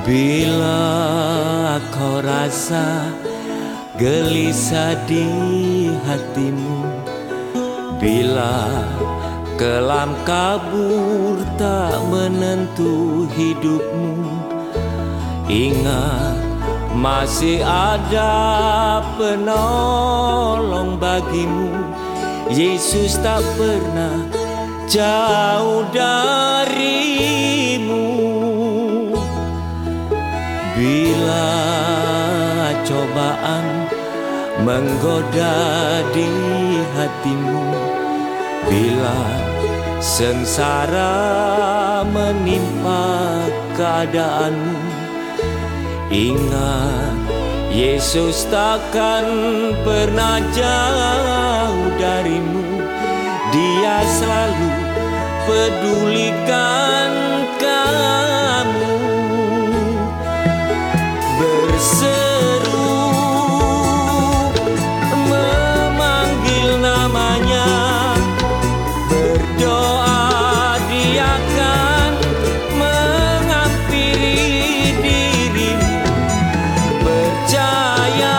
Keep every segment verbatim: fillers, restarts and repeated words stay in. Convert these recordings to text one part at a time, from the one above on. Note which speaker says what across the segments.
Speaker 1: Bila kau rasa gelisah di hatimu, bila kelam kabur tak menentu hidupmu, ingat masih ada penolong bagimu. Yesus tak pernah jauh darimu. Bila cobaan menggoda di hatimu, bila sengsara menimpa keadaanmu, ingat Yesus takkan pernah jauh darimu. Dia selalu pedulikan kamu. Berseru memanggil namanya, berdoa Dia akan menghampiri dirimu. Percaya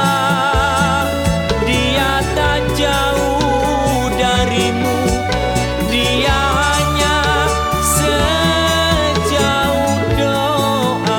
Speaker 1: Dia tak jauh darimu. Dia hanya sejauh doa.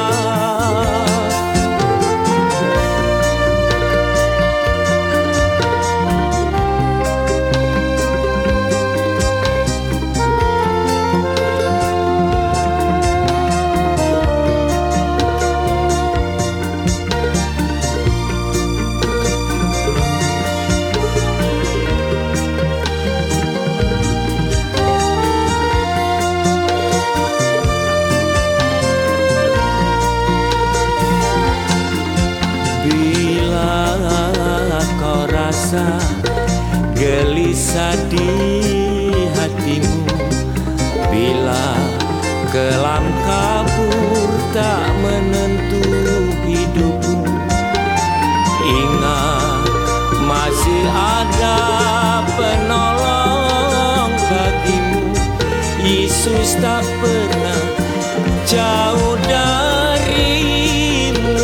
Speaker 1: Gelisah di hatimu, bila kelam kabur tak menentu hidupmu, ingat masih ada penolong bagimu. Yesus tak pernah jauh darimu.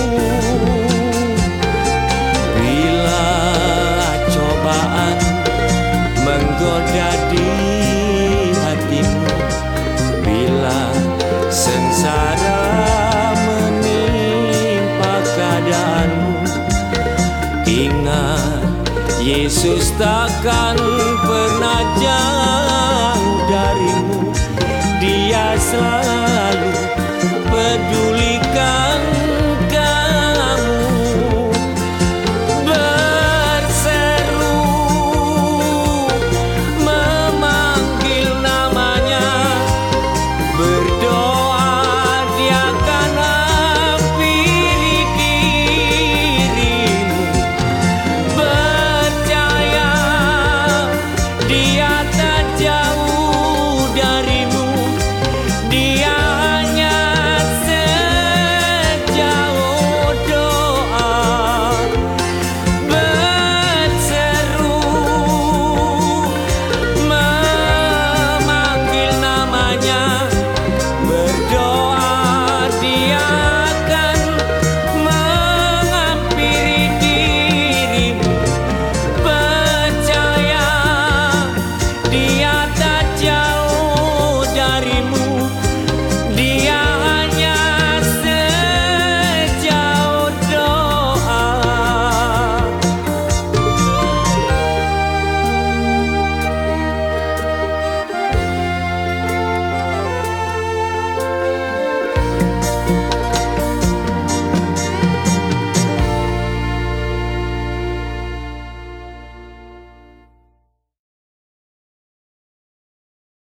Speaker 1: Bila cobaan menggoda di hatimu, bila sengsara menimpa keadaanmu, ingat Yesus takkan pernah jauh